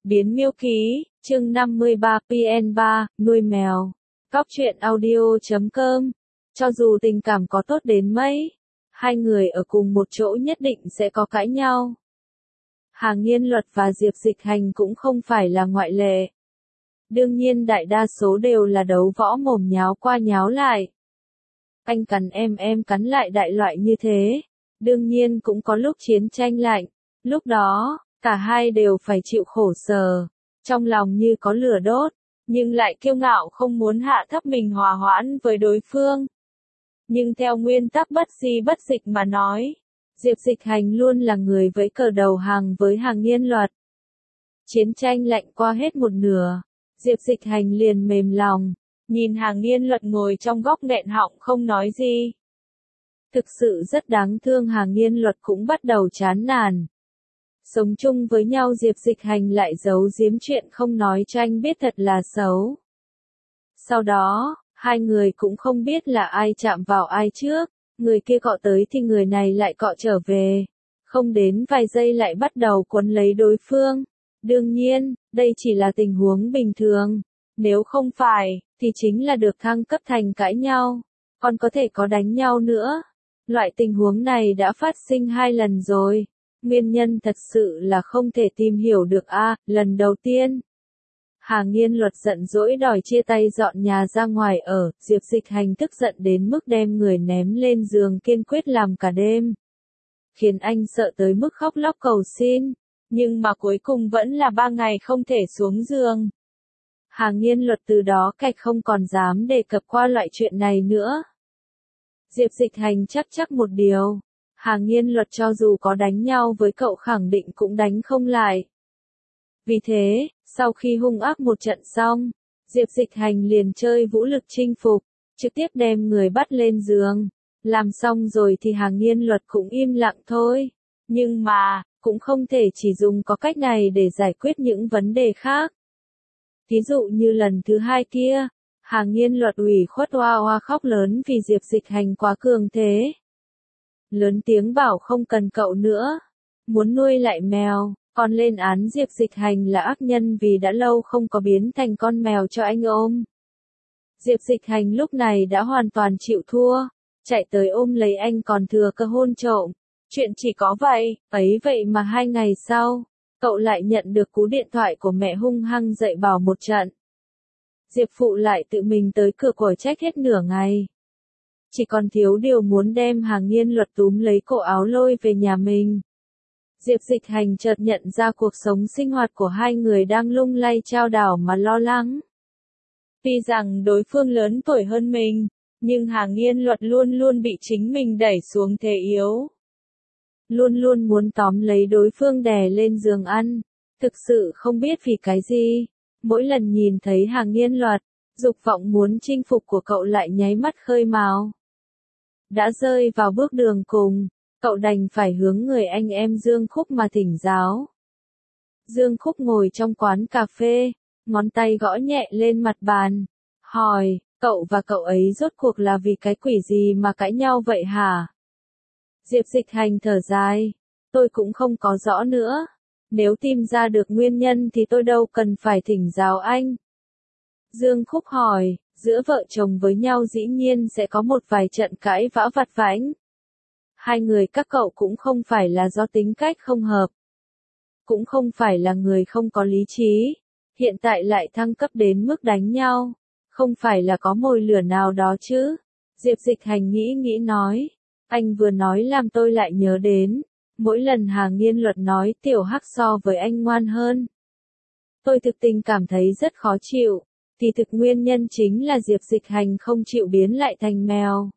Biến miêu ký, chương 53 PN3, nuôi mèo. Cóc truyện audio.com. Cho dù tình cảm có tốt đến mấy, hai người ở cùng một chỗ nhất định sẽ có cãi nhau. Hà Nghiên Luật và Diệp Dịch Hành cũng không phải là ngoại lệ. Đương nhiên đại đa số đều là đấu võ mồm nháo qua nháo lại. Anh cắn em cắn lại đại loại như thế. Đương nhiên cũng có lúc chiến tranh lạnh. Lúc đó, cả hai đều phải chịu khổ sở. Trong lòng như có lửa đốt, nhưng lại kiêu ngạo không muốn hạ thấp mình hòa hoãn với đối phương. Nhưng theo nguyên tắc bất di bất dịch mà nói, Diệp Dịch Hành luôn là người vẫy cờ đầu hàng với Hà Nghiên Luật. Chiến tranh lạnh qua hết một nửa, Diệp Dịch Hành liền mềm lòng, nhìn Hà Nghiên Luật ngồi trong góc nghẹn họng không nói gì. Thực sự rất đáng thương, Hà Nghiên Luật cũng bắt đầu chán nản. Sống chung với nhau Diệp Dịch Hành lại giấu giếm chuyện không nói cho anh biết thật là xấu. Sau đó, hai người cũng không biết là ai chạm vào ai trước, người kia cọ tới thì người này lại cọ trở về. Không đến vài giây lại bắt đầu quấn lấy đối phương. Đương nhiên, đây chỉ là tình huống bình thường. Nếu không phải, thì chính là được thăng cấp thành cãi nhau. Còn có thể có đánh nhau nữa. Loại tình huống này đã phát sinh 2 lần rồi. Nguyên nhân thật sự là không thể tìm hiểu được lần đầu tiên. Hà Nghiên Luật giận dỗi đòi chia tay dọn nhà ra ngoài ở, Diệp Dịch Hành tức giận đến mức đem người ném lên giường kiên quyết làm cả đêm. Khiến anh sợ tới mức khóc lóc cầu xin, nhưng mà cuối cùng vẫn là 3 ngày không thể xuống giường. Hà Nghiên Luật từ đó cạch không còn dám đề cập qua loại chuyện này nữa. Diệp Dịch Hành chắc một điều. Hà Nghiên Luật cho dù có đánh nhau với cậu khẳng định cũng đánh không lại. Vì thế, sau khi hung ác một trận xong, Diệp Dịch Hành liền chơi vũ lực chinh phục, trực tiếp đem người bắt lên giường. Làm xong rồi thì Hà Nghiên Luật cũng im lặng thôi. Nhưng mà, cũng không thể chỉ dùng có cách này để giải quyết những vấn đề khác. Ví dụ như lần thứ 2 kia, Hà Nghiên Luật ủy khuất oa khóc lớn vì Diệp Dịch Hành quá cường thế. Lớn tiếng bảo không cần cậu nữa, muốn nuôi lại mèo, còn lên án Diệp Dịch Hành là ác nhân vì đã lâu không có biến thành con mèo cho anh ôm. Diệp Dịch Hành lúc này đã hoàn toàn chịu thua, chạy tới ôm lấy anh còn thừa cơ hôn trộm. Chuyện chỉ có vậy, vậy mà 2 ngày sau, cậu lại nhận được cú điện thoại của mẹ hung hăng dạy bảo một trận. Diệp Phụ lại tự mình tới cửa quở trách hết nửa ngày. Chỉ còn thiếu điều muốn đem Hà Nghiên Luật túm lấy cổ áo lôi về nhà mình. Diệp Dịch Hành chợt nhận ra cuộc sống sinh hoạt của hai người đang lung lay chao đảo mà lo lắng. Tuy rằng đối phương lớn tuổi hơn mình, nhưng Hà Nghiên Luật luôn bị chính mình đẩy xuống thế yếu. Luôn muốn tóm lấy đối phương đè lên giường ăn. Thực sự không biết vì cái gì. Mỗi lần nhìn thấy Hà Nghiên Luật, dục vọng muốn chinh phục của cậu lại nháy mắt khơi mào. Đã rơi vào bước đường cùng, cậu đành phải hướng người anh em Dương Khúc mà thỉnh giáo. Dương Khúc ngồi trong quán cà phê, ngón tay gõ nhẹ lên mặt bàn, hỏi, cậu và cậu ấy rốt cuộc là vì cái quỷ gì mà cãi nhau vậy hả? Diệp Dịch Hành thở dài, tôi cũng không có rõ nữa. Nếu tìm ra được nguyên nhân thì tôi đâu cần phải thỉnh giáo anh. Dương Khúc hỏi, giữa vợ chồng với nhau dĩ nhiên sẽ có một vài trận cãi vã vặt vãnh. Hai người các cậu cũng không phải là do tính cách không hợp. Cũng không phải là người không có lý trí. Hiện tại lại thăng cấp đến mức đánh nhau. Không phải là có mồi lửa nào đó chứ. Diệp Dịch Hành nghĩ nói. Anh vừa nói làm tôi lại nhớ đến. Mỗi lần Hà Nghiên Luật nói Tiểu Hắc so với anh ngoan hơn. Tôi thực tình cảm thấy rất khó chịu. Thì thực nguyên nhân chính là Diệp Dịch Hành không chịu biến lại thành mèo.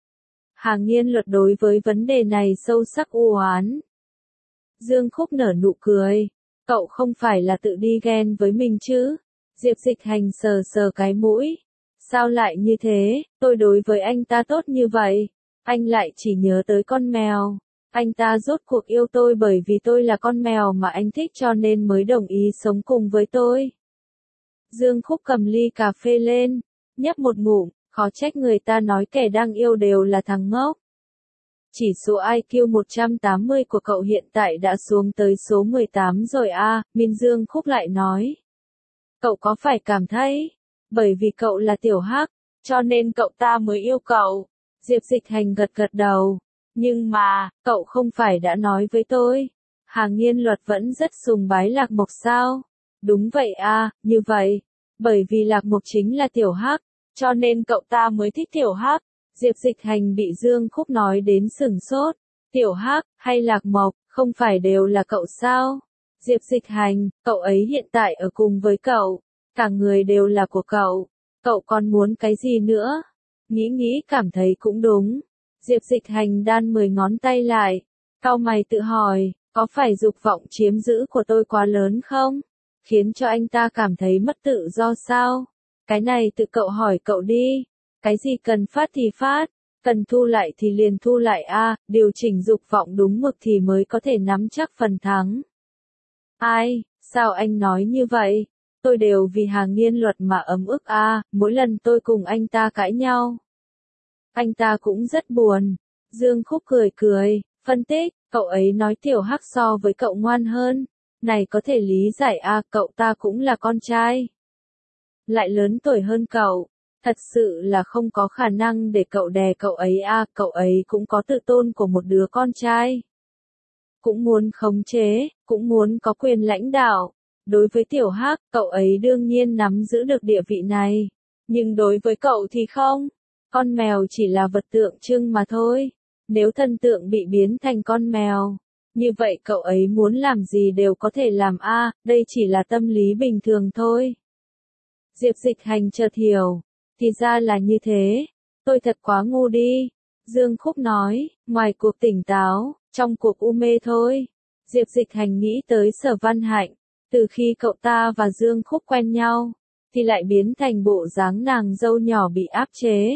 Hà Nghiên Luật đối với vấn đề này sâu sắc u oán. Dương Khúc nở nụ cười. Cậu không phải là tự đi ghen với mình chứ? Diệp Dịch Hành sờ cái mũi. Sao lại như thế? Tôi đối với anh ta tốt như vậy. Anh lại chỉ nhớ tới con mèo. Anh ta rốt cuộc yêu tôi bởi vì tôi là con mèo mà anh thích cho nên mới đồng ý sống cùng với tôi. Dương Khúc cầm ly cà phê lên, nhấp một ngụm, khó trách người ta nói kẻ đang yêu đều là thằng ngốc. Chỉ số IQ 180 của cậu hiện tại đã xuống tới số 18 rồi à, Min Dương Khúc lại nói. Cậu có phải cảm thấy, bởi vì cậu là tiểu hắc, cho nên cậu ta mới yêu cậu? Diệp Dịch Hành gật gật đầu. Nhưng mà, cậu không phải đã nói với tôi, Hà Nghiên Luật vẫn rất sùng bái Lạc Mộc sao? Đúng vậy à, như vậy. Bởi vì Lạc Mộc chính là tiểu hắc, cho nên cậu ta mới thích tiểu hắc. Diệp Dịch Hành bị Dương Khúc nói đến sửng sốt. Tiểu hắc, hay Lạc Mộc, không phải đều là cậu sao? Diệp Dịch Hành, cậu ấy hiện tại ở cùng với cậu. Cả người đều là của cậu. Cậu còn muốn cái gì nữa? Nghĩ cảm thấy cũng đúng. Diệp Dịch Hành đan 10 ngón tay lại. Cau mày tự hỏi, có phải dục vọng chiếm giữ của tôi quá lớn không? Khiến cho anh ta cảm thấy mất tự do sao? Cái này tự cậu hỏi cậu đi. Cái gì cần phát thì phát, cần thu lại thì liền thu lại a, điều chỉnh dục vọng đúng mực thì mới có thể nắm chắc phần thắng. Ai, sao anh nói như vậy? Tôi đều vì Hà Nghiên Luật mà ấm ức a, mỗi lần tôi cùng anh ta cãi nhau. Anh ta cũng rất buồn. Dương Khúc cười, phân tích, cậu ấy nói tiểu hắc so với cậu ngoan hơn. Này có thể lý giải a, cậu ta cũng là con trai. Lại lớn tuổi hơn cậu. Thật sự là không có khả năng để cậu đè cậu ấy a, cậu ấy cũng có tự tôn của một đứa con trai. Cũng muốn khống chế, cũng muốn có quyền lãnh đạo. Đối với tiểu hắc, cậu ấy đương nhiên nắm giữ được địa vị này. Nhưng đối với cậu thì không. Con mèo chỉ là vật tượng trưng mà thôi. Nếu thần tượng bị biến thành con mèo, như vậy cậu ấy muốn làm gì đều có thể làm a, đây chỉ là tâm lý bình thường thôi. Diệp Dịch Hành chợt hiểu. Thì ra là như thế. Tôi thật quá ngu đi. Dương Khúc nói, ngoài cuộc tỉnh táo, trong cuộc u mê thôi. Diệp Dịch Hành nghĩ tới Sở Văn Hạnh. Từ khi cậu ta và Dương Khúc quen nhau, thì lại biến thành bộ dáng nàng dâu nhỏ bị áp chế.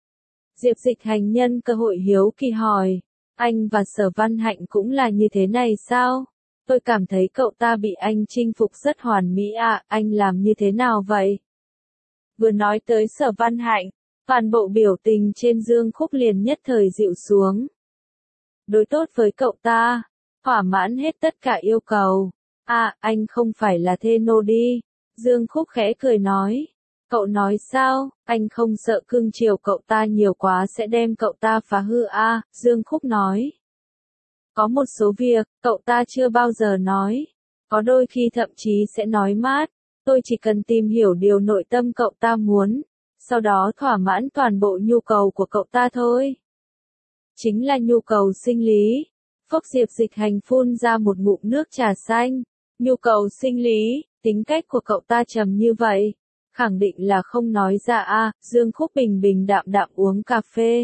Diệp Dịch Hành nhân cơ hội hiếu kỳ hỏi, anh và Sở Văn Hạnh cũng là như thế này sao? Tôi cảm thấy cậu ta bị anh chinh phục rất hoàn mỹ à, anh làm như thế nào vậy? Vừa nói tới Sở Văn Hạnh, toàn bộ biểu tình trên Dương Khúc liền nhất thời dịu xuống. Đối tốt với cậu ta, thỏa mãn hết tất cả yêu cầu. À, anh không phải là thê nô đi. Dương Khúc khẽ cười nói. Cậu nói sao, anh không sợ cưng chiều cậu ta nhiều quá sẽ đem cậu ta phá hư à, Dương Khúc nói. Có một số việc, cậu ta chưa bao giờ nói. Có đôi khi thậm chí sẽ nói mát. Tôi chỉ cần tìm hiểu điều nội tâm cậu ta muốn, sau đó thỏa mãn toàn bộ nhu cầu của cậu ta thôi. Chính là nhu cầu sinh lý. Phốc Diệp Dịch Hành phun ra một ngụm nước trà xanh. Nhu cầu sinh lý, tính cách của cậu ta trầm như vậy. Khẳng định là không nói ra a, Dương Khúc bình bình đạm đạm uống cà phê.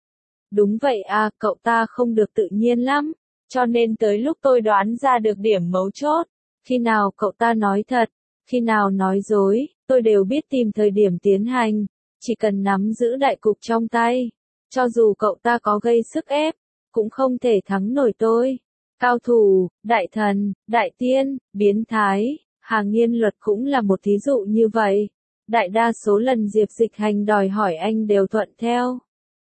Đúng vậy a, cậu ta không được tự nhiên lắm, cho nên tới lúc tôi đoán ra được điểm mấu chốt. Khi nào cậu ta nói thật, khi nào nói dối, tôi đều biết tìm thời điểm tiến hành, chỉ cần nắm giữ đại cục trong tay. Cho dù cậu ta có gây sức ép, cũng không thể thắng nổi tôi. Cao thủ, đại thần, đại tiên, biến thái, Hà Nghiên Luật cũng là một thí dụ như vậy. Đại đa số lần Diệp Dịch Hành đòi hỏi anh đều thuận theo.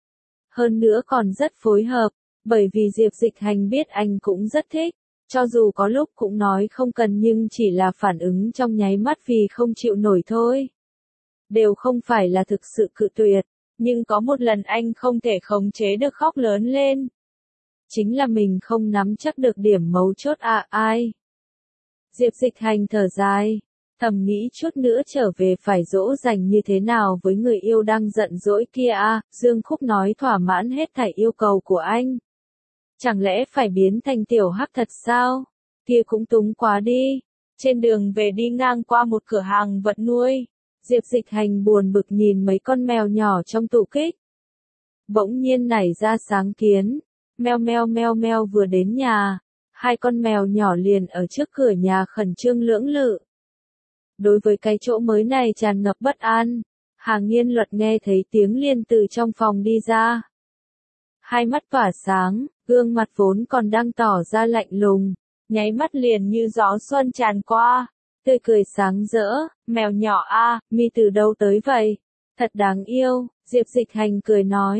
Hơn nữa còn rất phối hợp, bởi vì Diệp Dịch Hành biết anh cũng rất thích. Cho dù có lúc cũng nói không cần nhưng chỉ là phản ứng trong nháy mắt vì không chịu nổi thôi. Đều không phải là thực sự cự tuyệt, nhưng có một lần anh không thể khống chế được khóc lớn lên. Chính là mình không nắm chắc được điểm mấu chốt à, ai. Diệp Dịch Hành thở dài, thầm nghĩ chút nữa trở về phải dỗ dành như thế nào với người yêu đang giận dỗi kia à, Dương Khúc nói thỏa mãn hết thảy yêu cầu của anh. Chẳng lẽ phải biến thành tiểu hắc thật sao? Kia cũng túng quá đi. Trên đường về đi ngang qua một cửa hàng vật nuôi. Diệp Dịch Hành buồn bực nhìn mấy con mèo nhỏ trong tủ kích. Bỗng nhiên nảy ra sáng kiến. Meo meo meo meo vừa đến nhà. Hai con mèo nhỏ liền ở trước cửa nhà khẩn trương lưỡng lự. Đối với cái chỗ mới này tràn ngập bất an. Hà Nghiên Luật nghe thấy tiếng liền từ trong phòng đi ra. Hai mắt tỏa sáng, gương mặt vốn còn đang tỏ ra lạnh lùng, nháy mắt liền như gió xuân tràn qua, tươi cười sáng rỡ, mèo nhỏ a, mi từ đâu tới vậy? Thật đáng yêu, Diệp Dịch Hành cười nói.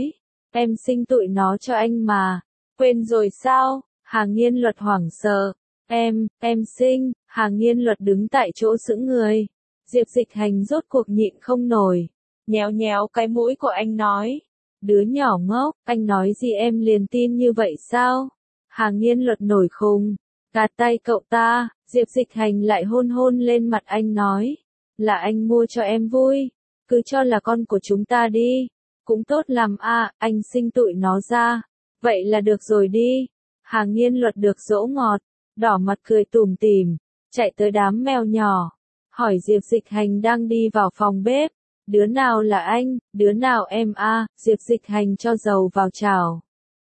Em sinh tụi nó cho anh mà. Quên rồi sao? Hà Nghiên Luật hoảng sợ. Em sinh. Hà Nghiên Luật đứng tại chỗ sững người. Diệp Dịch Hành rốt cuộc nhịn không nổi. Nhéo nhéo cái mũi của anh nói. Đứa nhỏ ngốc, anh nói gì em liền tin như vậy sao? Hà Nghiên Luật nổi khùng. Gạt tay cậu ta, Diệp Dịch Hành lại hôn hôn lên mặt anh nói. Là anh mua cho em vui. Cứ cho là con của chúng ta đi. Cũng tốt làm a, anh sinh tụi nó ra. Vậy là được rồi đi. Hà Nghiên Luật được dỗ ngọt, đỏ mặt cười tủm tỉm, chạy tới đám mèo nhỏ. Hỏi Diệp Dịch Hành đang đi vào phòng bếp. Đứa nào là anh, đứa nào em a? Diệp Dịch Hành cho dầu vào chảo.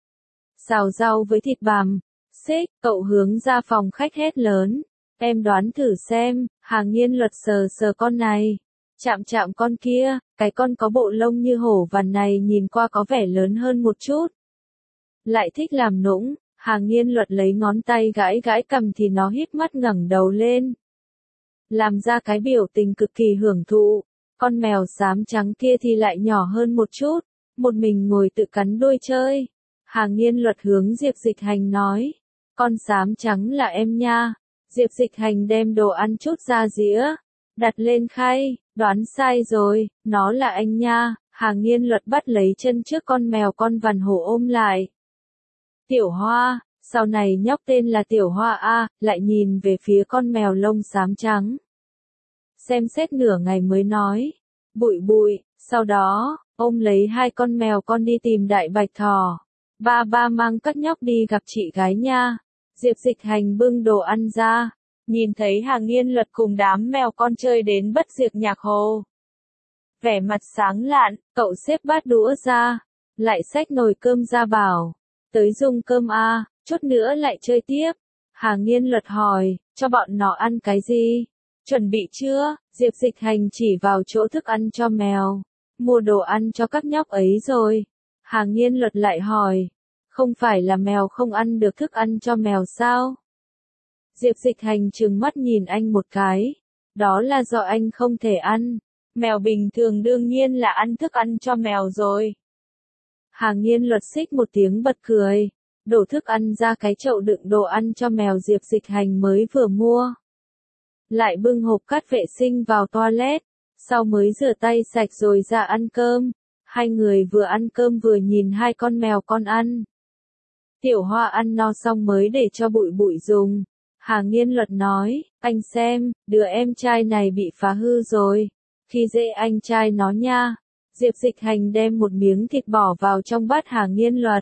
Xào rau với thịt bằm. Xích, cậu hướng ra phòng khách hét lớn. Em đoán thử xem, Hà Nghiên Luật sờ sờ con này. Chạm chạm con kia, cái con có bộ lông như hổ vằn này nhìn qua có vẻ lớn hơn một chút. Lại thích làm nũng, Hà Nghiên Luật lấy ngón tay gãi gãi cằm thì nó híp mắt ngẩng đầu lên. Làm ra cái biểu tình cực kỳ hưởng thụ, con mèo xám trắng kia thì lại nhỏ hơn một chút, một mình ngồi tự cắn đuôi chơi. Hà Nghiên Luật hướng Diệp Dịch Hành nói, con xám trắng là em nha. Diệp Dịch Hành đem đồ ăn chút ra dĩa, đặt lên khay, đoán sai rồi, nó là anh nha. Hà Nghiên Luật bắt lấy chân trước con mèo con vằn hổ ôm lại. Tiểu Hoa, sau này nhóc tên là Tiểu Hoa a, lại nhìn về phía con mèo lông xám trắng. Xem xét nửa ngày mới nói, Bụi Bụi, sau đó, ôm lấy hai con mèo con đi tìm Đại Bạch Thỏ. Ba mang các nhóc đi gặp chị gái nha. Diệp Dịch Hành bưng đồ ăn ra, nhìn thấy Hà Nghiên Luật cùng đám mèo con chơi đến bất diệt nhạc hồ. Vẻ mặt sáng lạn, cậu xếp bát đũa ra, lại xách nồi cơm ra bảo, tới dùng cơm a, chút nữa lại chơi tiếp. Hà Nghiên Luật hỏi, cho bọn nó ăn cái gì? Chuẩn bị chưa? Diệp Dịch Hành chỉ vào chỗ thức ăn cho mèo. Mua đồ ăn cho các nhóc ấy rồi. Hà Nghiên Luật lại hỏi, không phải là mèo không ăn được thức ăn cho mèo sao? Diệp Dịch Hành trừng mắt nhìn anh một cái. Đó là do anh không thể ăn. Mèo bình thường đương nhiên là ăn thức ăn cho mèo rồi. Hà Nghiên Luật xích một tiếng bật cười. Đổ thức ăn ra cái chậu đựng đồ ăn cho mèo Diệp Dịch Hành mới vừa mua. Lại bưng hộp cát vệ sinh vào toilet. Sau mới rửa tay sạch rồi ra ăn cơm. Hai người vừa ăn cơm vừa nhìn hai con mèo con ăn. Tiểu Hoa ăn no xong mới để cho Bụi Bụi dùng. Hà Nghiên Luật nói, anh xem, đứa em trai này bị phá hư rồi. Khi dễ anh trai nó nha. Diệp Dịch Hành đem một miếng thịt bỏ vào trong bát Hà Nghiên Luật.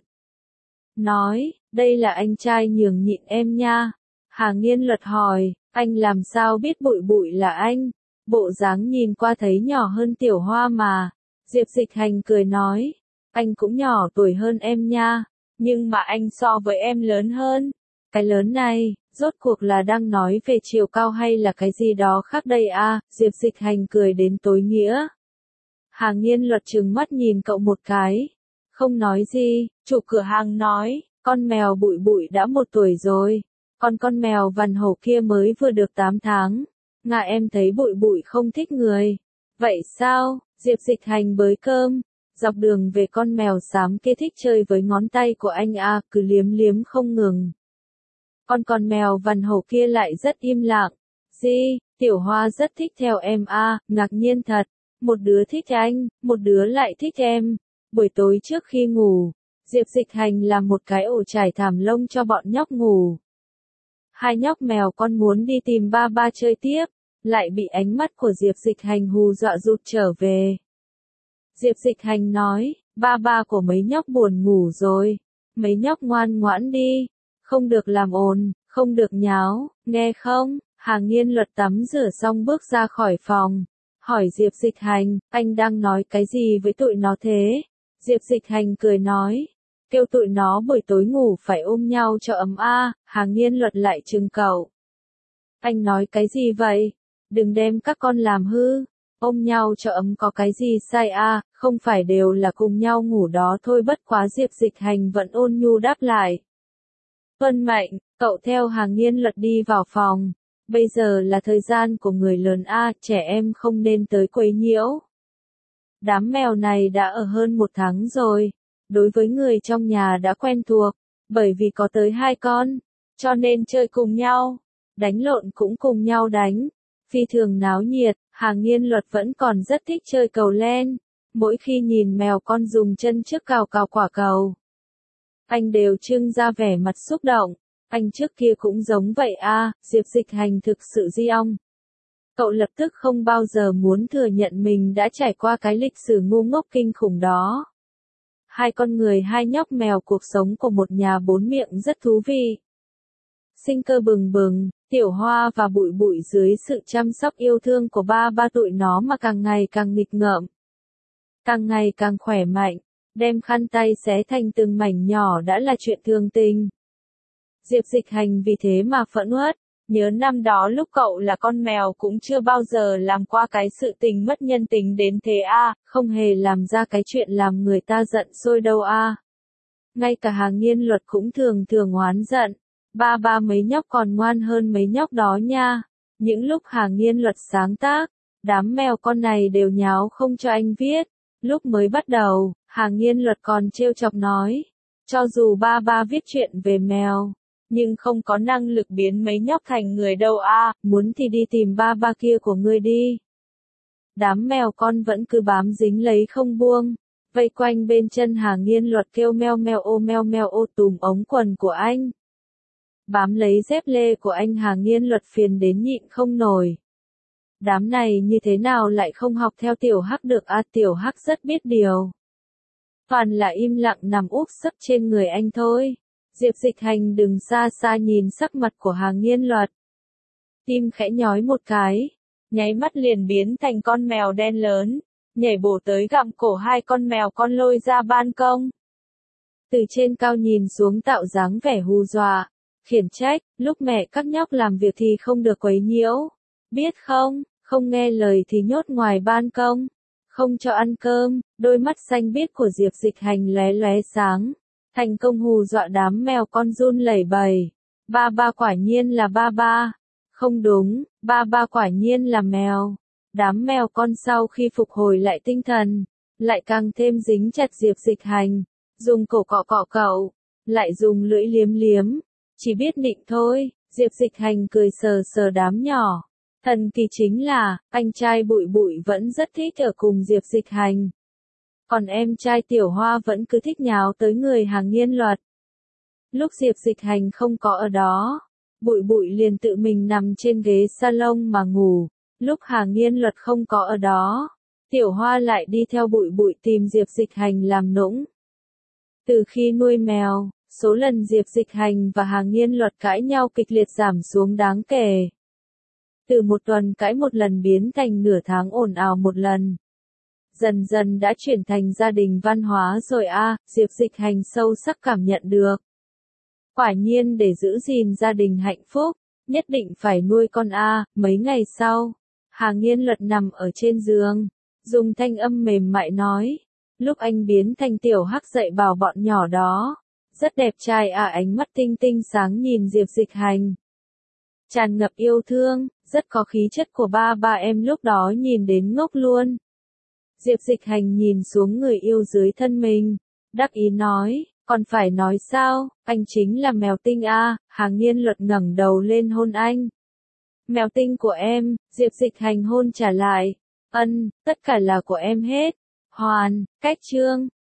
Nói, đây là anh trai nhường nhịn em nha. Hà Nghiên Luật hỏi, anh làm sao biết Bụi Bụi là anh? Bộ dáng nhìn qua thấy nhỏ hơn Tiểu Hoa mà. Diệp Dịch Hành cười nói, anh cũng nhỏ tuổi hơn em nha. Nhưng mà anh so với em lớn hơn. Cái lớn này, rốt cuộc là đang nói về chiều cao hay là cái gì đó khác đây a? Diệp Dịch Hành cười đến tối nghĩa. Hà Nghiên Luật trừng mắt nhìn cậu một cái. Không nói gì, chủ cửa hàng nói, con mèo Bụi Bụi đã 1 tuổi rồi. Còn con mèo vằn hổ kia mới vừa được 8 tháng. Ngà em thấy Bụi Bụi không thích người. Vậy sao? Diệp Dịch Hành bới cơm. Dọc đường về con mèo xám kia thích chơi với ngón tay của anh a, cứ liếm liếm không ngừng. Con mèo vằn hổ kia lại rất im lặng. Gì, Tiểu Hoa rất thích theo em a, ngạc nhiên thật. Một đứa thích anh, một đứa lại thích em. Buổi tối trước khi ngủ, Diệp Dịch Hành làm một cái ổ trải thảm lông cho bọn nhóc ngủ. Hai nhóc mèo con muốn đi tìm ba chơi tiếp, lại bị ánh mắt của Diệp Dịch Hành hù dọa rụt trở về. Diệp Dịch Hành nói, ba của mấy nhóc buồn ngủ rồi. Mấy nhóc ngoan ngoãn đi. Không được làm ồn, không được nháo, nghe không? Hà Nghiên Luật tắm rửa xong bước ra khỏi phòng. Hỏi Diệp Dịch Hành, anh đang nói cái gì với tụi nó thế? Diệp Dịch Hành cười nói, kêu tụi nó buổi tối ngủ phải ôm nhau cho ấm a. Hà Nghiên Luật lại trừng cậu. Anh nói cái gì vậy? Đừng đem các con làm hư. Ôm nhau cho ấm có cái gì sai a, không phải đều là cùng nhau ngủ đó thôi. Bất quá Diệp Dịch Hành vẫn ôn nhu đáp lại. Tuân mệnh, cậu theo Hà Nghiên Luật đi vào phòng. Bây giờ là thời gian của người lớn a, trẻ em không nên tới quấy nhiễu. Đám mèo này đã ở hơn 1 tháng rồi. đối với người trong nhà đã quen thuộc, bởi vì có tới 2 con, cho nên chơi cùng nhau, đánh lộn cũng cùng nhau đánh, phi thường náo nhiệt. Hà Nghiên Luật vẫn còn rất thích chơi cầu len, mỗi khi nhìn mèo con dùng chân trước cào cào quả cầu, anh đều trưng ra vẻ mặt xúc động, anh trước kia cũng giống vậy a. Diệp Dịch Hành thực sự di ong. Cậu lập tức không bao giờ muốn thừa nhận mình đã trải qua cái lịch sử ngu ngốc kinh khủng đó. 2 con người 2 nhóc mèo, cuộc sống của một nhà 4 miệng rất thú vị. Sinh cơ bừng bừng, Tiểu Hoa và Bụi Bụi dưới sự chăm sóc yêu thương của ba tụi nó mà càng ngày càng nghịch ngợm, càng ngày càng khỏe mạnh, đem khăn tay xé thành từng mảnh nhỏ đã là chuyện thường tình. Diệp Dịch Hành vì thế mà phẫn uất, nhớ năm đó lúc cậu là con mèo cũng chưa bao giờ làm qua cái sự tình mất nhân tính đến thế a, không hề làm ra cái chuyện làm người ta giận sôi đâu a. Ngay cả Hà Nghiên Luật cũng thường thường oán giận, ba mấy nhóc còn ngoan hơn mấy nhóc đó nha. Những lúc Hà Nghiên Luật sáng tác, đám mèo con này đều nháo không cho anh viết. Lúc mới bắt đầu, Hà Nghiên Luật còn trêu chọc nói, cho dù ba viết chuyện về mèo, nhưng không có năng lực biến mấy nhóc thành người đâu a, muốn thì đi tìm ba kia của ngươi đi. Đám mèo con vẫn cứ bám dính lấy không buông, vây quanh bên chân Hà Nghiên Luật kêu meo meo ô túm ống quần của anh. Bám lấy dép lê của anh, Hà Nghiên Luật phiền đến nhịn không nổi. Đám này như thế nào lại không học theo Tiểu Hắc được a, Tiểu Hắc rất biết điều. Toàn là im lặng nằm úp sấp trên người anh thôi. Diệp Dịch Hành đứng xa xa nhìn sắc mặt của Hà Nghiên Luật. Tim khẽ nhói một cái, nháy mắt liền biến thành con mèo đen lớn, nhảy bổ tới gặm cổ 2 con mèo con lôi ra ban công. Từ trên cao nhìn xuống tạo dáng vẻ hù dọa, khiển trách, lúc mẹ các nhóc làm việc thì không được quấy nhiễu. Biết không, không nghe lời thì nhốt ngoài ban công, không cho ăn cơm. Đôi mắt xanh biếc của Diệp Dịch Hành lóe lóe sáng, thành công hù dọa đám mèo con run lẩy bẩy. Ba quả nhiên là ba. Không đúng, ba quả nhiên là mèo. Đám mèo con sau khi phục hồi lại tinh thần, lại càng thêm dính chặt Diệp Dịch Hành, dùng cổ cọ cậu, lại dùng lưỡi liếm, chỉ biết nịnh thôi. Diệp Dịch Hành cười sờ đám nhỏ. Thần kỳ chính là, anh trai Bụi Bụi vẫn rất thích ở cùng Diệp Dịch Hành. Còn em trai Tiểu Hoa vẫn cứ thích nháo tới người Hà Nghiên Luật. Lúc Diệp Dịch Hành không có ở đó, Bụi Bụi liền tự mình nằm trên ghế salon mà ngủ. Lúc Hà Nghiên Luật không có ở đó, Tiểu Hoa lại đi theo Bụi Bụi tìm Diệp Dịch Hành làm nũng. Từ khi nuôi mèo, số lần Diệp Dịch Hành và Hà Nghiên Luật cãi nhau kịch liệt giảm xuống đáng kể. Từ một tuần cãi một lần biến thành nửa tháng ồn ào một lần. Dần dần đã chuyển thành gia đình văn hóa rồi a, Diệp Dịch Hành sâu sắc cảm nhận được. Quả nhiên để giữ gìn gia đình hạnh phúc, nhất định phải nuôi con a. Mấy ngày sau, Hà Nghiên Luật nằm ở trên giường, dùng thanh âm mềm mại nói, lúc anh biến thành Tiểu Hắc dạy bảo bọn nhỏ đó, rất đẹp trai à. Ánh mắt tinh tinh sáng nhìn Diệp Dịch Hành, tràn ngập yêu thương, rất có khí chất của ba em lúc đó nhìn đến ngốc luôn. Diệp Dịch Hành nhìn xuống người yêu dưới thân mình, đắc ý nói, còn phải nói sao, anh chính là mèo tinh a. Hà Nghiên Luật ngẩng đầu lên hôn anh. Mèo tinh của em. Diệp Dịch Hành hôn trả lại, tất cả là của em hết. Hoàn, cách chương.